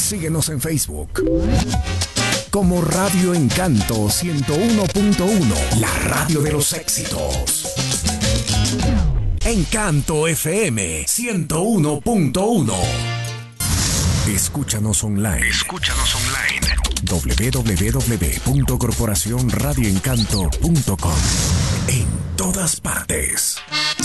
Síguenos en Facebook como Radio Encanto 101.1, la radio de los éxitos. Encanto FM 101.1. Escúchanos online. www.corporacionradioencanto.com. En todas partes.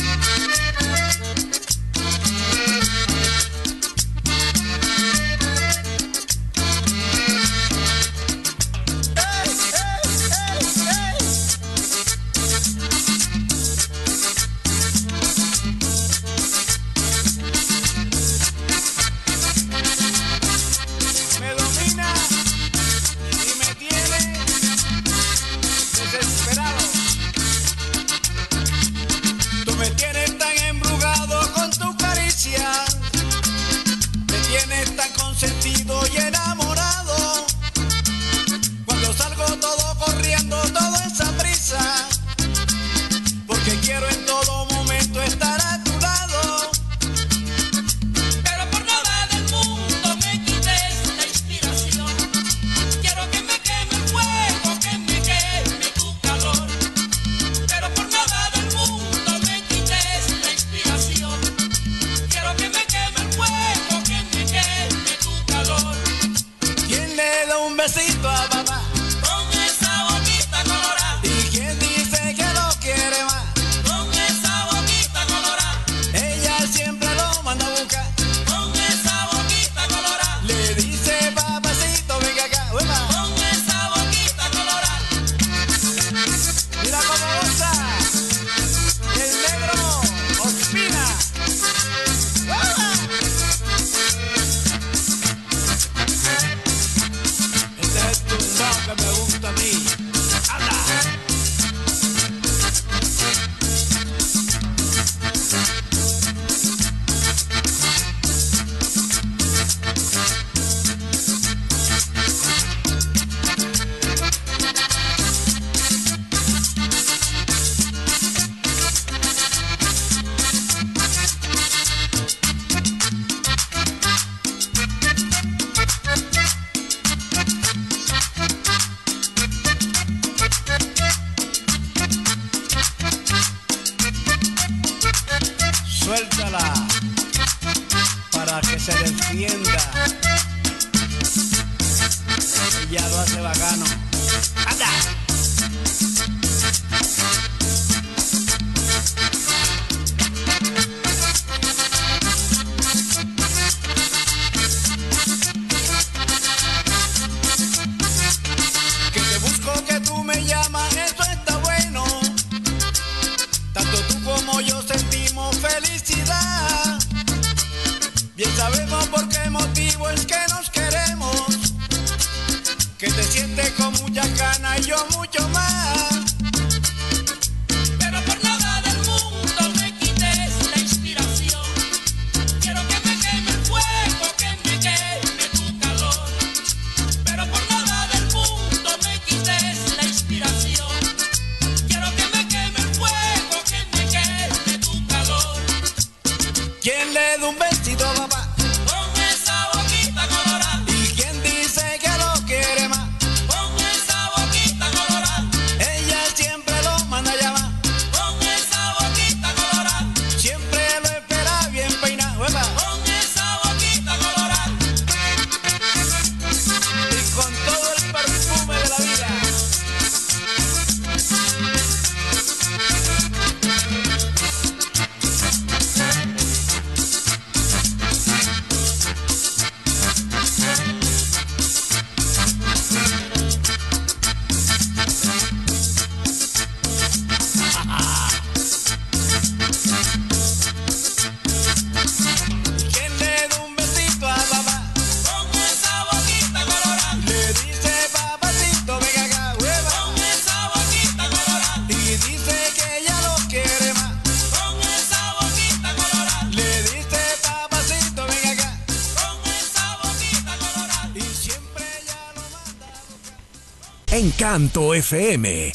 Encanto FM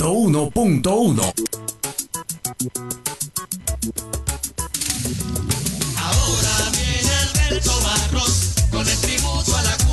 101.1. Ahora viene Alberto Barros con el tributo a la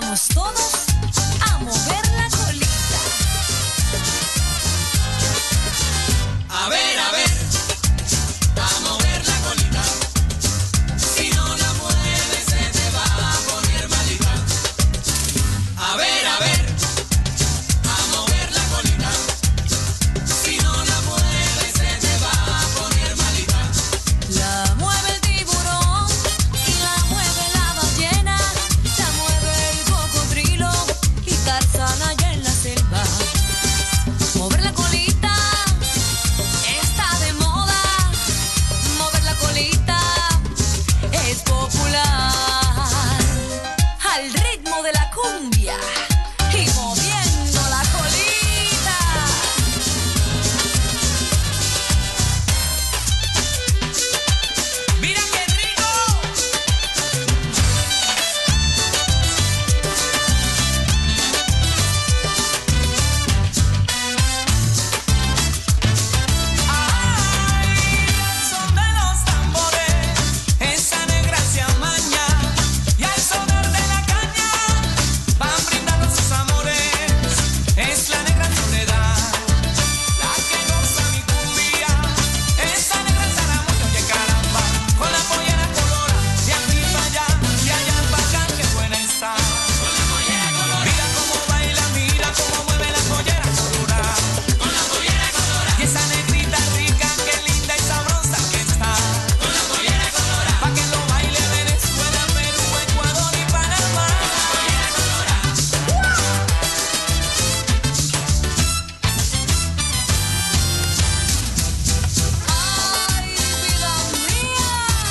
Vamos todos a mover la colita. A ver, a mover la colita. Si no la mueves se te va a poner malita. A ver, a mover la colita. Si no la mueves se te va a poner malita. La mueve el tiburón y la mueve la ballena. La mueve el cocodrilo y Tarzán allá en la selva. Mover la colita está de moda. Mover la colita es popular. Al ritmo de la cumbia y moviendo la colita. ¡Mira qué rico! Son de los tambores, esa negra se amaña. Y al sonar de la caña van brindando sus amores. Es la negra soledad, la que goza mi cumbia. Esa negra zaramucha, oye caramba, con la pollera colora. De aquí para allá, de allá para acá, qué buena está. Con la pollera colora. Mira cómo baila, mira cómo mueve la pollera colora. Con la pollera colora. Y esa negrita rica, qué linda y sabrosa que está. Con la pollera colora. Pa' que lo baile Venezuela, Perú, Ecuador y Panamá. Con la pollera colora. ¡Ay, vida mía!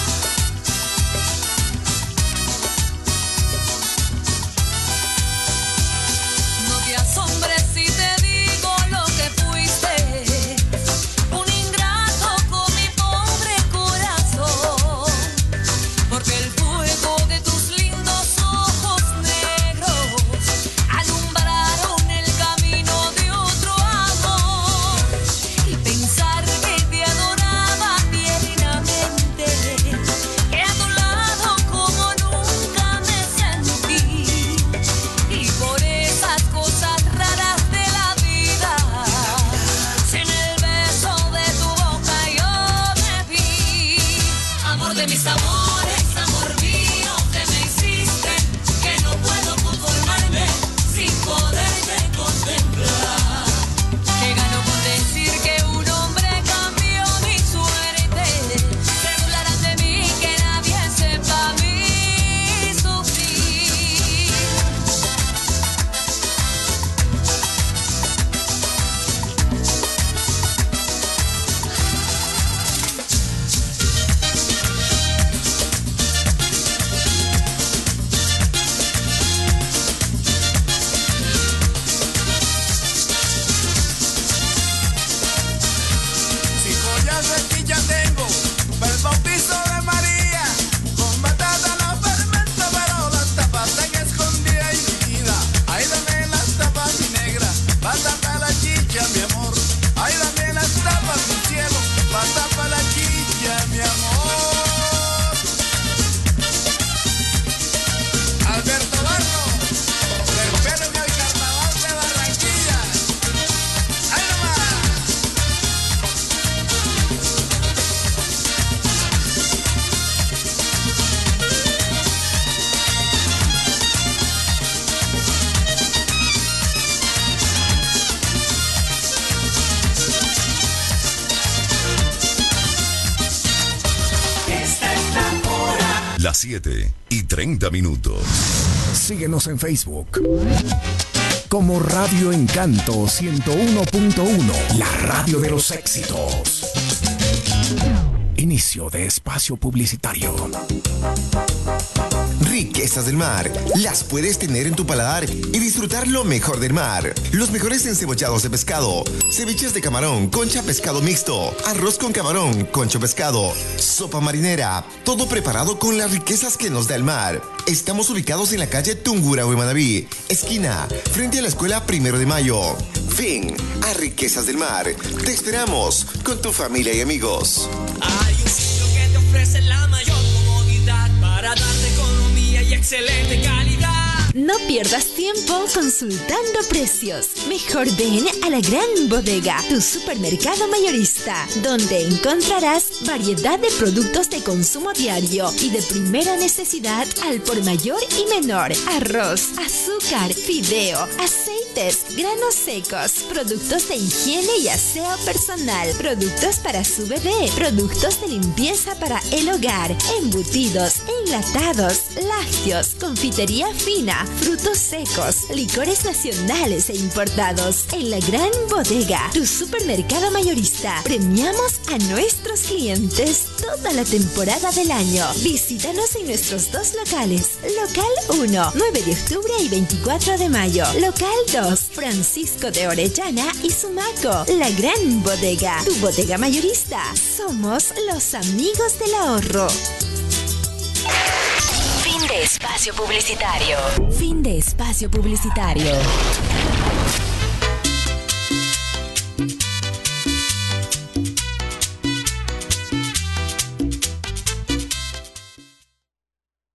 No te asombres si te digo lo que fuiste. Un ingrato con mi pobre corazón. Porque el fuego de tus lindos ojos negros alumbraron el camino de otro amor. Y pensar que te adoraba tiernamente, que a tu lado como nunca me sentí. Y por esas cosas raras de la vida, sin el beso de tu boca yo me vi. Amor de mis amores, amor mío que me hiciste, que no puedo conformarme sin poderte contemplar. Que gano con decir que un hombre cambió mi suerte. Se burlarán de mí, que nadie sepa mi sufrir. Si joyas aquí ya tengo, para el bautizo de María. Con batata no fermento, pero las tapas están escondidas y mi vida. Ay, dame las tapas, mi negra, batata la chicha, mi amor. Ay, dame las tapas, mi cielo, batata la chicha, mi amor. Alberto Barro, espérenme al carnaval de Barranquilla. ¡Ay, nomás! Las 7:30. Síguenos en Facebook como Radio Encanto 101.1, la radio de los éxitos. Inicio de espacio publicitario. Riquezas del mar. Las puedes tener en tu paladar y disfrutar lo mejor del mar. Los mejores encebollados de pescado, ceviches de camarón, concha pescado mixto, arroz con camarón, concho pescado, sopa marinera. Todo preparado con las riquezas que nos da el mar. Estamos ubicados en la calle Tungurahua, Manaví, esquina, frente a la escuela 1 de Mayo. Ven a Riquezas del Mar. Te esperamos con tu familia y amigos. Hay un sitio que te ofrece la mayor comodidad para darte economía y excelente calidad. No pierdas tiempo consultando precios. Mejor ven a la Gran Bodega, tu supermercado mayorista, donde encontrarás variedad de productos de consumo diario y de primera necesidad al por mayor y menor. Arroz, azúcar, fideo, aceites, granos secos, productos de higiene y aseo personal, productos para su bebé, productos de limpieza para el hogar, embutidos, enlatados, lácteos, confitería fina, frutos secos, licores nacionales e importados. En la Gran Bodega, tu supermercado mayorista, premiamos a nuestros clientes toda la temporada del año. Visítanos en nuestros dos locales. Local 1, 9 de octubre y 24 de mayo. Local 2, Francisco de Orellana y Sumaco. La Gran Bodega, tu bodega mayorista. Somos los amigos del ahorro. Fin de espacio publicitario. Fin de espacio publicitario.